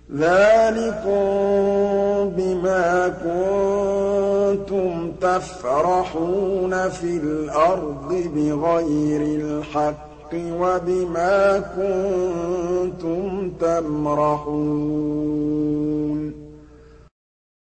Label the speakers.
Speaker 1: ذَٰلِكُم بِمَا كُنتُمْ تَفْرَحُونَ فِي الْأَرْضِ بِغَيْرِ الْحَقِّ وَبِمَا كُنتُمْ تَمْرَحُونَ